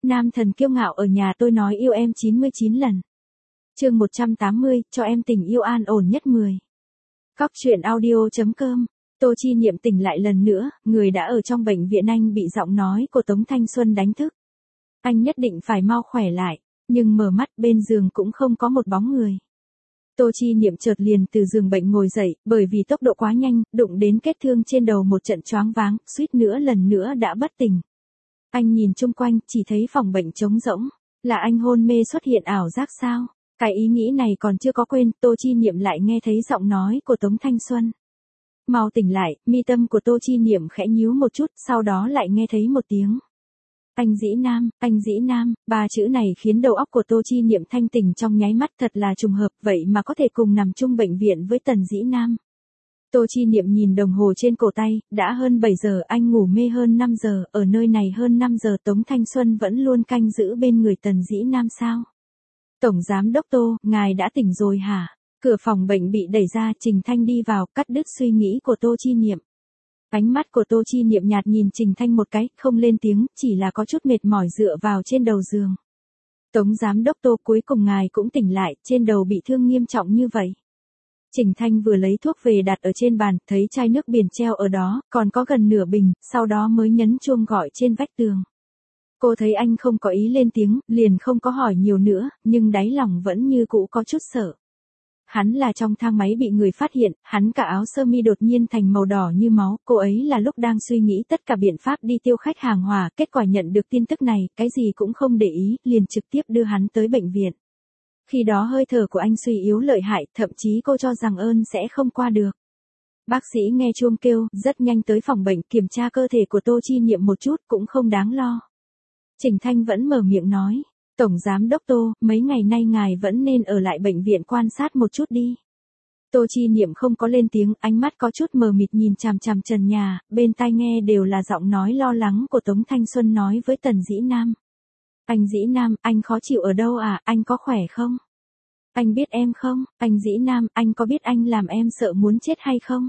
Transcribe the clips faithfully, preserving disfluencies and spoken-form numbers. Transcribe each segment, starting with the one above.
Nam thần kiêu ngạo ở nhà tôi nói yêu em chín mươi chín lần. Chương một trăm tám mươi, cho em tình yêu an ổn nhất mười. Cóc truyện audio chấm com. Tô Chi Niệm tỉnh lại lần nữa, người đã ở trong bệnh viện anh bị giọng nói của Tống Thanh Xuân đánh thức. Anh nhất định phải mau khỏe lại, nhưng mở mắt bên giường cũng không có một bóng người. Tô Chi Niệm chợt liền từ giường bệnh ngồi dậy, bởi vì tốc độ quá nhanh, đụng đến kết thương trên đầu một trận choáng váng, suýt nữa lần nữa đã bất tỉnh. Anh nhìn chung quanh, chỉ thấy phòng bệnh trống rỗng, là anh hôn mê xuất hiện ảo giác sao? Cái ý nghĩ này còn chưa có quên, Tô Chi Niệm lại nghe thấy giọng nói của Tống Thanh Xuân. Mau tỉnh lại, mi tâm của Tô Chi Niệm khẽ nhíu một chút, sau đó lại nghe thấy một tiếng. Anh Dĩ Nam, anh Dĩ Nam, ba chữ này khiến đầu óc của Tô Chi Niệm thanh tỉnh trong nháy mắt, thật là trùng hợp, vậy mà có thể cùng nằm chung bệnh viện với Tần Dĩ Nam. Tô Chi Niệm nhìn đồng hồ trên cổ tay, đã hơn bảy giờ, anh ngủ mê hơn năm giờ, ở nơi này hơn năm giờ Tống Thanh Xuân vẫn luôn canh giữ bên người Tần Dĩ Nam sao? Tổng Giám Đốc Tô, ngài đã tỉnh rồi hả? Cửa phòng bệnh bị đẩy ra, Trình Thanh đi vào, cắt đứt suy nghĩ của Tô Chi Niệm. Ánh mắt của Tô Chi Niệm nhạt nhìn Trình Thanh một cái, không lên tiếng, chỉ là có chút mệt mỏi dựa vào trên đầu giường. Tống Giám Đốc Tô, cuối cùng ngài cũng tỉnh lại, trên đầu bị thương nghiêm trọng như vậy. Trình Thanh vừa lấy thuốc về đặt ở trên bàn, thấy chai nước biển treo ở đó, còn có gần nửa bình, sau đó mới nhấn chuông gọi trên vách tường. Cô thấy anh không có ý lên tiếng, liền không có hỏi nhiều nữa, nhưng đáy lòng vẫn như cũ có chút sợ. Hắn là trong thang máy bị người phát hiện, hắn cả áo sơ mi đột nhiên thành màu đỏ như máu, cô ấy là lúc đang suy nghĩ tất cả biện pháp đi tiêu khách hàng hòa, kết quả nhận được tin tức này, cái gì cũng không để ý, liền trực tiếp đưa hắn tới bệnh viện. Khi đó hơi thở của anh suy yếu lợi hại, thậm chí cô cho rằng ơn sẽ không qua được. Bác sĩ nghe chuông kêu, rất nhanh tới phòng bệnh kiểm tra cơ thể của Tô Chi Niệm một chút, cũng không đáng lo. Trình Thanh vẫn mở miệng nói, Tổng Giám Đốc Tô, mấy ngày nay ngài vẫn nên ở lại bệnh viện quan sát một chút đi. Tô Chi Niệm không có lên tiếng, ánh mắt có chút mờ mịt nhìn chằm chằm trần nhà, bên tai nghe đều là giọng nói lo lắng của Tống Thanh Xuân nói với Tần Dĩ Nam. Anh Dĩ Nam, anh khó chịu ở đâu à, anh có khỏe không? Anh biết em không? Anh Dĩ Nam, anh có biết anh làm em sợ muốn chết hay không?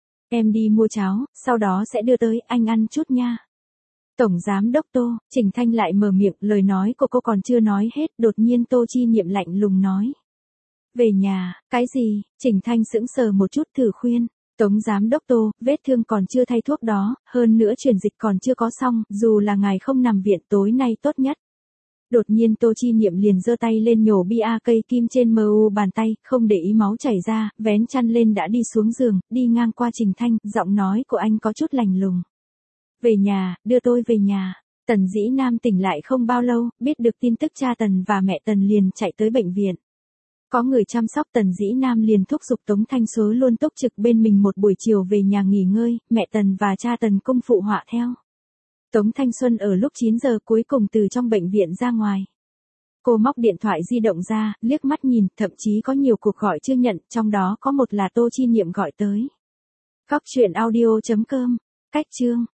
Em đi mua cháo, sau đó sẽ đưa tới, anh ăn chút nha. Tổng Giám Đốc Tô, Trình Thanh lại mở miệng, lời nói của cô còn chưa nói hết, đột nhiên Tô Chi Niệm lạnh lùng nói. Về nhà, cái gì? Trình Thanh sững sờ một chút thử khuyên. Tống Giám Đốc Tô, vết thương còn chưa thay thuốc đó, hơn nữa truyền dịch còn chưa có xong, dù là ngài không nằm viện tối nay tốt nhất. Đột nhiên Tô Chi Niệm liền giơ tay lên nhổ bia cây kim trên mờ u bàn tay, không để ý máu chảy ra, vén chăn lên đã đi xuống giường, đi ngang qua Trình Thanh, giọng nói của anh có chút lạnh lùng. Về nhà, đưa tôi về nhà. Tần Dĩ Nam tỉnh lại không bao lâu, biết được tin tức cha Tần và mẹ Tần liền chạy tới bệnh viện. Có người chăm sóc Tần Dĩ Nam liền thúc giục Tống Thanh Số luôn túc trực bên mình một buổi chiều về nhà nghỉ ngơi, mẹ Tần và cha Tần cung phụ họa theo. Tống Thanh Xuân ở lúc chín giờ cuối cùng từ trong bệnh viện ra ngoài. Cô móc điện thoại di động ra, liếc mắt nhìn, thậm chí có nhiều cuộc gọi chưa nhận, trong đó có một là Tô Chi Niệm gọi tới. Cóc truyện audio chấm com. Cách chương